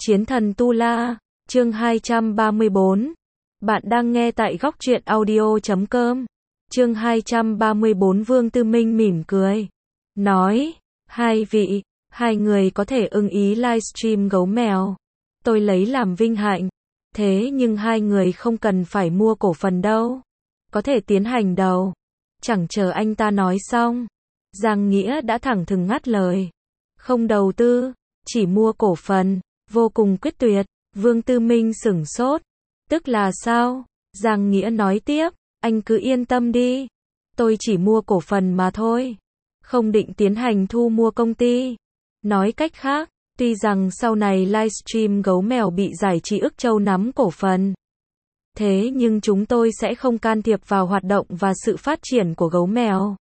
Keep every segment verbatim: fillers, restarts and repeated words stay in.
Chiến thần Tu La, chương hai trăm ba mươi bốn. Bạn đang nghe tại góc truyện audio chấm com. Chương hai trăm ba mươi bốn. Vương Tư Minh mỉm cười, nói, hai vị, hai người có thể ưng ý livestream gấu mèo. Tôi lấy làm vinh hạnh. Thế nhưng hai người không cần phải mua cổ phần đâu. Có thể tiến hành đầu. Chẳng chờ anh ta nói xong, Giang Nghĩa đã thẳng thừng ngắt lời. Không đầu tư, chỉ mua cổ phần. Vô cùng quyết tuyệt. Vương Tư Minh sửng sốt. Tức là sao? Giang Nghĩa nói tiếp, anh cứ yên tâm đi. Tôi chỉ mua cổ phần mà thôi. Không định tiến hành thu mua công ty. Nói cách khác, tuy rằng sau này livestream gấu mèo bị Giải trí Ức Châu nắm cổ phần. Thế nhưng chúng tôi sẽ không can thiệp vào hoạt động và sự phát triển của gấu mèo.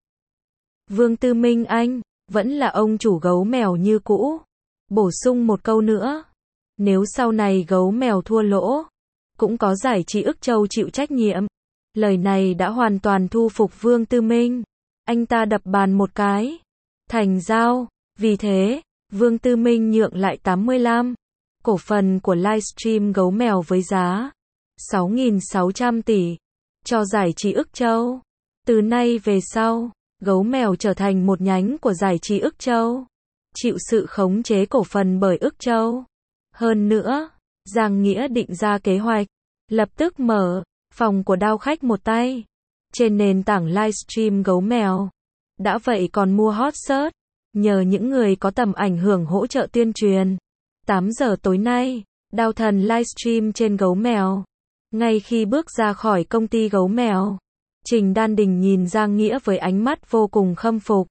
Vương Tư Minh anh, vẫn là ông chủ gấu mèo như cũ. Bổ sung một câu nữa. Nếu sau này gấu mèo thua lỗ, cũng có Giải trí Ức Châu chịu trách nhiệm. Lời này đã hoàn toàn thu phục Vương Tư Minh. Anh ta đập bàn một cái. Thành giao. Vì thế, Vương Tư Minh nhượng lại tám mươi lăm cổ phần của livestream gấu mèo với giá sáu nghìn sáu trăm tỷ cho Giải trí Ức Châu. Từ nay về sau, gấu mèo trở thành một nhánh của Giải trí Ức Châu, chịu sự khống chế cổ phần bởi Ức Châu. Hơn nữa, Giang Nghĩa định ra kế hoạch, lập tức mở phòng của đao khách một tay trên nền tảng livestream gấu mèo. Đã vậy còn mua hot search, nhờ những người có tầm ảnh hưởng hỗ trợ tuyên truyền. tám giờ tối nay, Đao Thần livestream trên gấu mèo. Ngay khi bước ra khỏi công ty gấu mèo, Trình Đan Đình nhìn Giang Nghĩa với ánh mắt vô cùng khâm phục.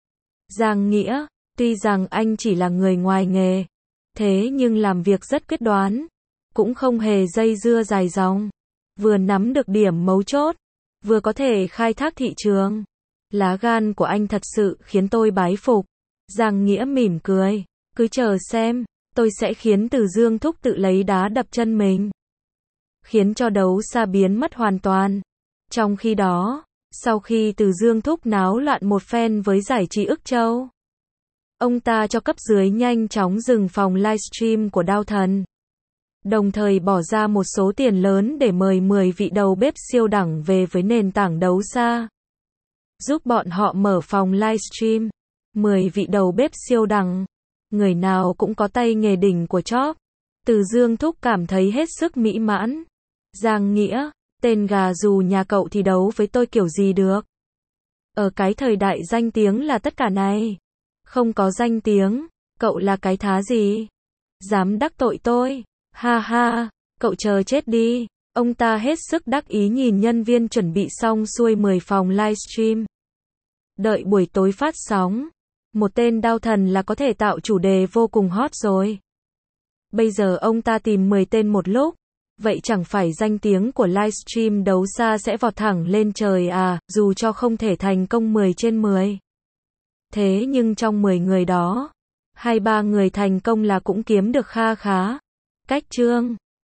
Giang Nghĩa, tuy rằng anh chỉ là người ngoài nghề, thế nhưng làm việc rất quyết đoán, cũng không hề dây dưa dài dòng, vừa nắm được điểm mấu chốt, vừa có thể khai thác thị trường. Lá gan của anh thật sự khiến tôi bái phục. Giang Nghĩa mỉm cười, cứ chờ xem, tôi sẽ khiến Từ Dương Thúc tự lấy đá đập chân mình, khiến cho đấu xa biến mất hoàn toàn. Trong khi đó, sau khi Từ Dương Thúc náo loạn một phen với Giải trí Ức Châu, ông ta cho cấp dưới nhanh chóng dừng phòng livestream của Đao Thần, đồng thời bỏ ra một số tiền lớn để mời mười vị đầu bếp siêu đẳng về với nền tảng đấu xa, giúp bọn họ mở phòng livestream. mười vị đầu bếp siêu đẳng, người nào cũng có tay nghề đỉnh của chóp. Từ Dương Thúc cảm thấy hết sức mỹ mãn. Giang Nghĩa, tên gà dù nhà cậu thì đấu với tôi kiểu gì được. Ở cái thời đại danh tiếng là tất cả này. Không có danh tiếng, cậu là cái thá gì? Dám đắc tội tôi? Ha ha, cậu chờ chết đi. Ông ta hết sức đắc ý nhìn nhân viên chuẩn bị xong xuôi mười phòng livestream. Đợi buổi tối phát sóng, một tên Đao Thần là có thể tạo chủ đề vô cùng hot rồi. Bây giờ ông ta tìm mười tên một lúc, vậy chẳng phải danh tiếng của livestream đấu xa sẽ vọt thẳng lên trời à, dù cho không thể thành công mười trên mười. Thế nhưng trong mười người đó, hai ba người thành công là cũng kiếm được kha khá. Cách chương